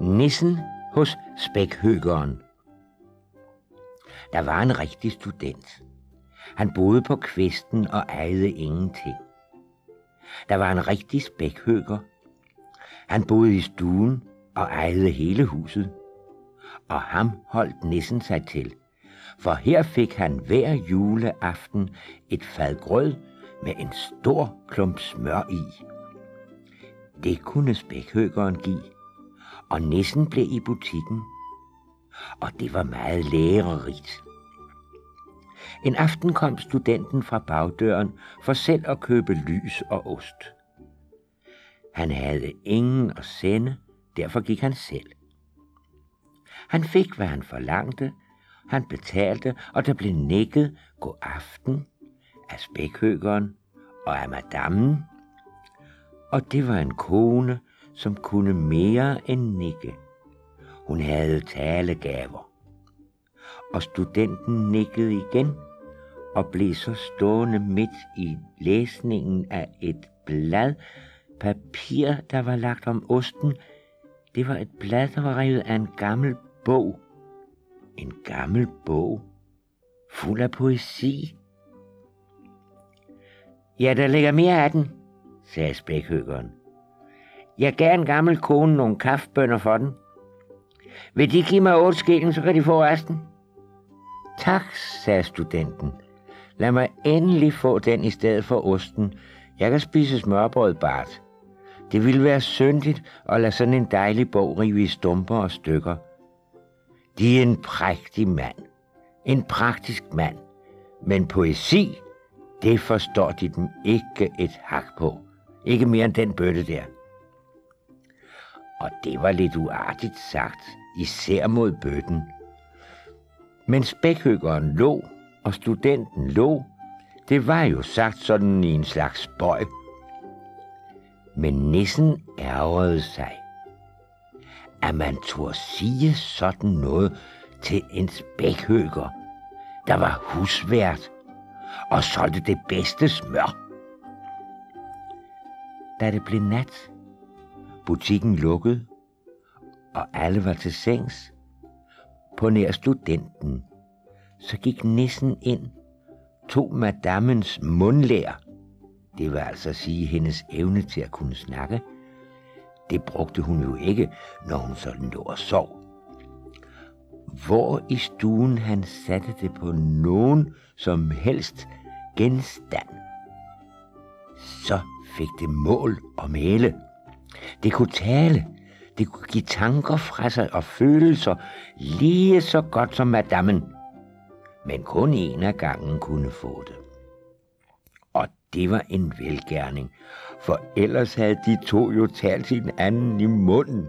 Nissen hos spækhøkeren. Der var en rigtig student. Han boede på kvesten og ejede ingenting. Der var en rigtig spækhøker. Han boede i stuen og ejede hele huset. Og ham holdt nissen sig til, for her fik han hver juleaften et fad grød med en stor klump smør i. Det kunne spækhøkeren give, og nissen blev i butikken, og det var meget lærerigt. En aften kom studenten fra bagdøren for selv at købe lys og ost. Han havde ingen at sende, derfor gik han selv. Han fik, hvad han forlangte, han betalte, og der blev nikket god aften af spækhøkeren og af madammen, og det var en kone, som kunne mere end nikke. Hun havde talegaver. Og studenten nikkede igen og blev så stående midt i læsningen af et blad papir, der var lagt om osten. Det var et blad, der var revet af en gammel bog. En gammel bog fuld af poesi. Ja, der ligger mere af den, sagde spækhøkeren. Jeg gav en gammel kone nogle kaffebønner for den. Vil de give mig 8 skilling, så kan de få resten? Tak, sagde studenten. Lad mig endelig få den i stedet for osten. Jeg kan spise smørbrød bart. Det ville være syndigt at lade sådan en dejlig bog rive i stumper og stykker. De er en prægtig mand. En praktisk mand. Men poesi, det forstår de dem ikke et hak på. Ikke mere end den bøtte der. Og det var lidt uartigt sagt, især mod bøtten. Men spækhøkeren lå, og studenten lå. Det var jo sagt sådan i en slags spøg. Men nissen ærgrede sig. At man turde sige sådan noget til en spækhøker, der var husvært og solgte det bedste smør. Da det blev nat, butikken lukkede, og alle var til sengs, på nær studenten, så gik nissen ind, tog madammens mundlær. Det vil altså sige hendes evne til at kunne snakke. Det brugte hun jo ikke, når hun sådan lå og sov. Hvor i stuen han satte det på nogen som helst genstand, så fik det mål og mæle. Det kunne tale, det kunne give tanker fra sig og følelser lige så godt som madammen. Men kun en af gangen kunne få det. Og det var en velgerning, for ellers havde de to jo talt sin anden i munden.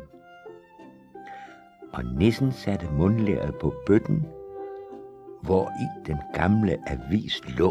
Og nissen satte mundlæret på bøtten, hvor i den gamle avis lå.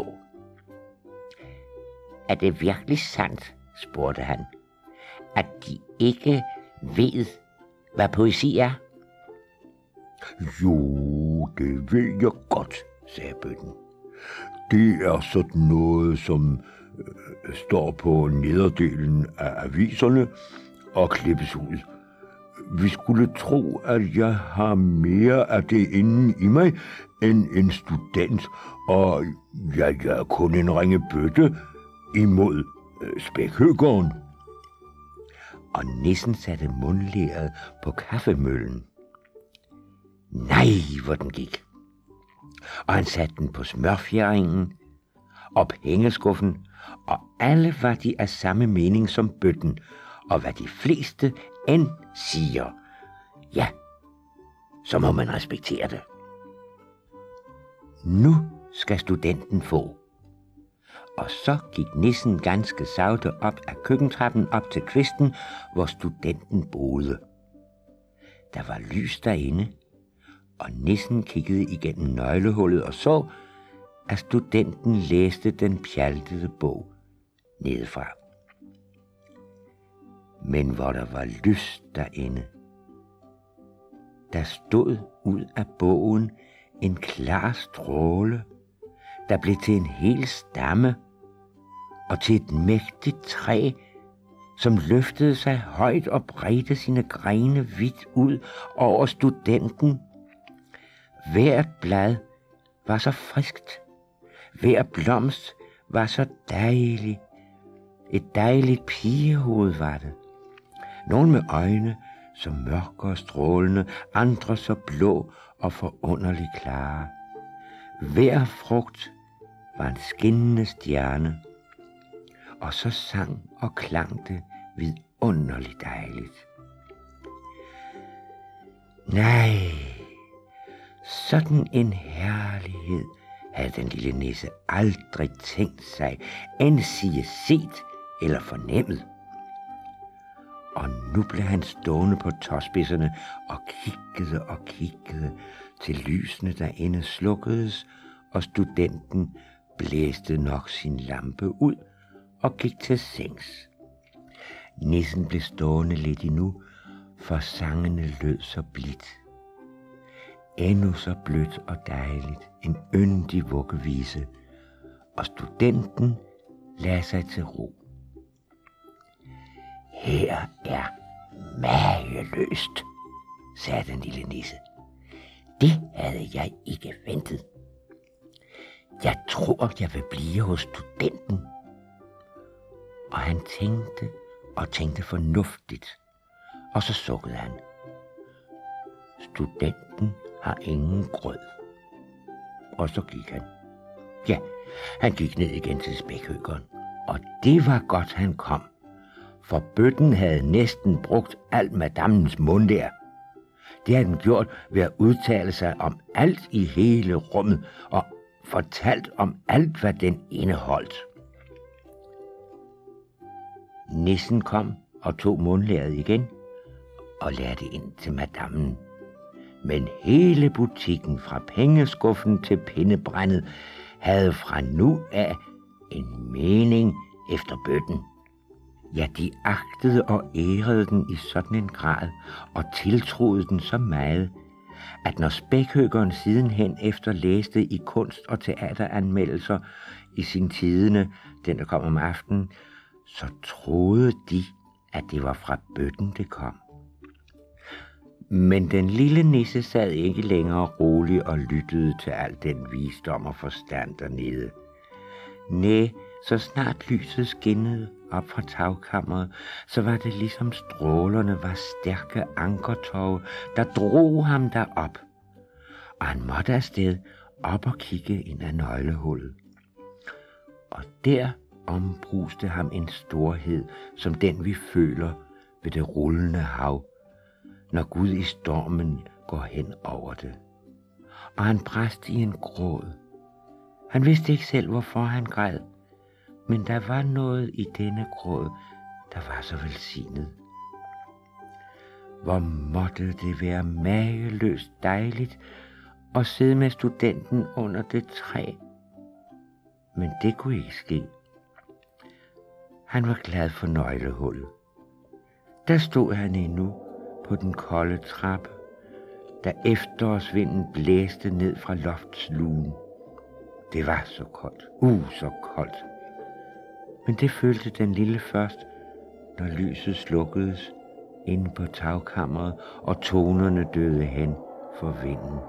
Er det virkelig sandt, spurgte han, at de ikke ved, hvad poesi er? Jo, det ved jeg godt, sagde bøtten. Det er sådan noget, som står på nederdelen af aviserne og klippes ud. Vi skulle tro, at jeg har mere af det inde i mig end en student, og jeg er kun en ringe bøtte imod spækhøkeren. Og nissen satte mundlæret på kaffemøllen. Nej, hvor den gik. Og han satte den på smørfjeringen og pengeskuffen, og alle var de af samme mening som bøtten, og hvad de fleste end siger, ja, så må man respektere det. Nu skal studenten få. Og så gik nissen ganske sagte op ad køkkentrappen op til kvisten, hvor studenten boede. Der var lys derinde, og nissen kiggede igennem nøglehullet og så, at studenten læste den pjaltede bog nedefra. Men hvor der var lyst derinde, der stod ud af bogen en klar stråle, der blev til en hel stamme og til et mægtigt træ, som løftede sig højt og bredte sine grene vidt ud over studenten. Hvert blad var så friskt, hver blomst var så dejlig. Et dejligt pigehoved var det. Nogle med øjne så mørke og strålende, andre så blå og forunderligt klare. Hver frugt var en skinnende stjerne, og så sang og klang det vidunderligt dejligt. Nej, sådan en herlighed havde den lille nisse aldrig tænkt sig, endsige set eller fornemmet. Og nu blev han stående på tåspidserne og kiggede til lysene derinde slukkedes, og studenten blæste nok sin lampe ud og gik til sengs. Nissen blev stående lidt endnu, for sangene lød så blidt. Endnu så blødt og dejligt, en yndig vuggevise, og studenten lagde sig til ro. Her er mageløst, sagde den lille nisse. Det havde jeg ikke ventet. Jeg tror, jeg vil blive hos studenten. Og han tænkte fornuftigt, og så sukkede han. Studenten har ingen grød. Og så gik han. Ja, han gik ned igen til spækhøkeren, og det var godt, han kom, for bøtten havde næsten brugt alt madammens mundær. Det havde den gjort ved at udtale sig om alt i hele rummet og fortalt om alt, hvad den indeholdt. Nissen kom og tog mundlæret igen og lagde det ind til madammen. Men hele butikken, fra pengeskuffen til pindebrændet, havde fra nu af en mening efter bøtten. Ja, de agtede og ærede den i sådan en grad og tiltroede den så meget, at når spækhøkeren sidenhen efter læste i kunst- og teateranmeldelser i sin tidende, den der kom om aftenen, så troede de, at det var fra bøtten, det kom. Men den lille nisse sad ikke længere rolig og lyttede til al den visdom og forstand dernede. Næh, så snart lyset skinnede op fra tagkammeret, så var det ligesom strålerne var stærke ankertove, der drog ham derop. Og han måtte afsted op og kigge ind ad nøglehullet. Og der ombruste ham en storhed, som den vi føler ved det rullende hav, når Gud i stormen går hen over det. Og han brast i en gråd. Han vidste ikke selv, hvorfor han græd, men der var noget i denne gråd, der var så velsignet. Hvor måtte det være mageløst dejligt at sidde med studenten under det træ. Men det kunne ikke ske. Han var glad for nøglehullet. Der stod han endnu på den kolde trappe, da efterårsvinden blæste ned fra loftslugen. Det var så koldt, så koldt. Men det følte den lille først, når lyset slukkedes inde på tagkammeret, og tonerne døde hen for vinden.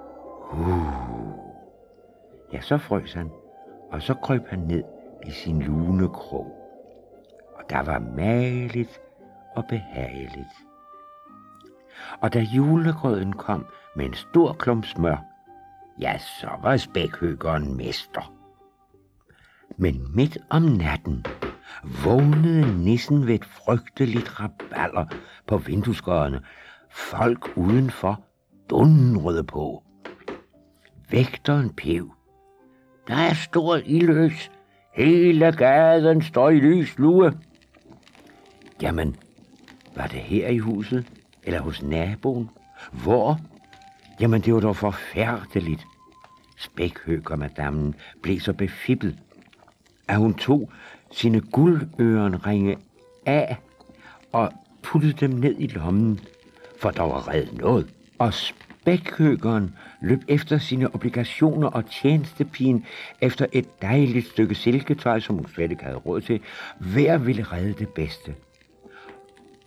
Ja, så frøs han, og så krøb han ned i sin lune krog. Og der var mageligt og behageligt. Og da julegrøden kom med en stor klump smør, ja, så var spækhøkeren mester. Men midt om natten vågnede nissen ved et frygteligt rabalder på vinduesgårdene. Folk udenfor dundrede på. Vægteren pev. Der er stor ildløs. Hele gaden står i lys lue. Jamen, var det her i huset? Eller hos naboen? Hvor? Jamen, det var dog forfærdeligt. Spækhøkermadammen blev så befippet, at hun tog sine guldørenringe af og puttede dem ned i lommen, for der var reddet noget. Og spækhøkeren løb efter sine obligationer, og tjenestepigen efter et dejligt stykke silketøj, som hun slet ikke havde råd til. Hver ville redde det bedste.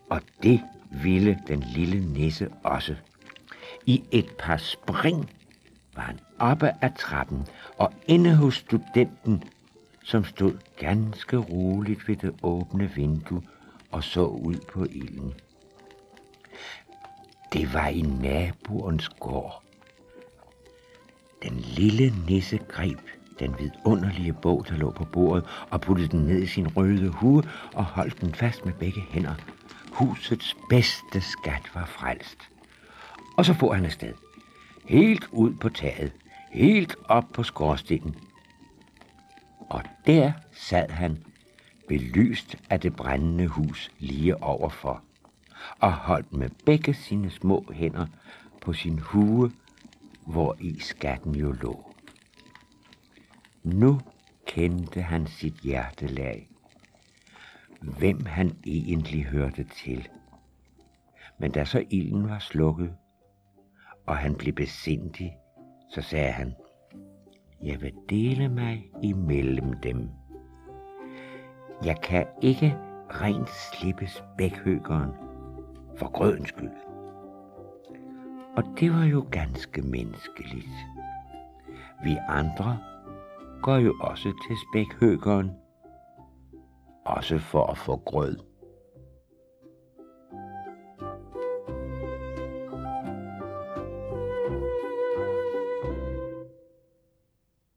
Og det ville den lille nisse også. I et par spring var han oppe ad trappen og inde hos studenten, som stod ganske roligt ved det åbne vindue og så ud på ilden. Det var i naboens gård. Den lille nisse greb den vidunderlige bog, der lå på bordet, og puttede den ned i sin røde hue og holdt den fast med begge hænder. Husets bedste skat var frelst. Og så for han afsted. Helt ud på taget, helt op på skorstenen. Og der sad han, belyst af det brændende hus lige overfor, og holdt med begge sine små hænder på sin hue, hvor i skatten jo lå. Nu kendte han sit hjertelag, hvem han egentlig hørte til. Men da så ilden var slukket, og han blev besindig, så sagde han, jeg vil dele mig imellem dem. Jeg kan ikke rent slippe spækhøgeren for grødens skyld. Og det var jo ganske menneskeligt. Vi andre går jo også til spækhøgeren, også for at få grød.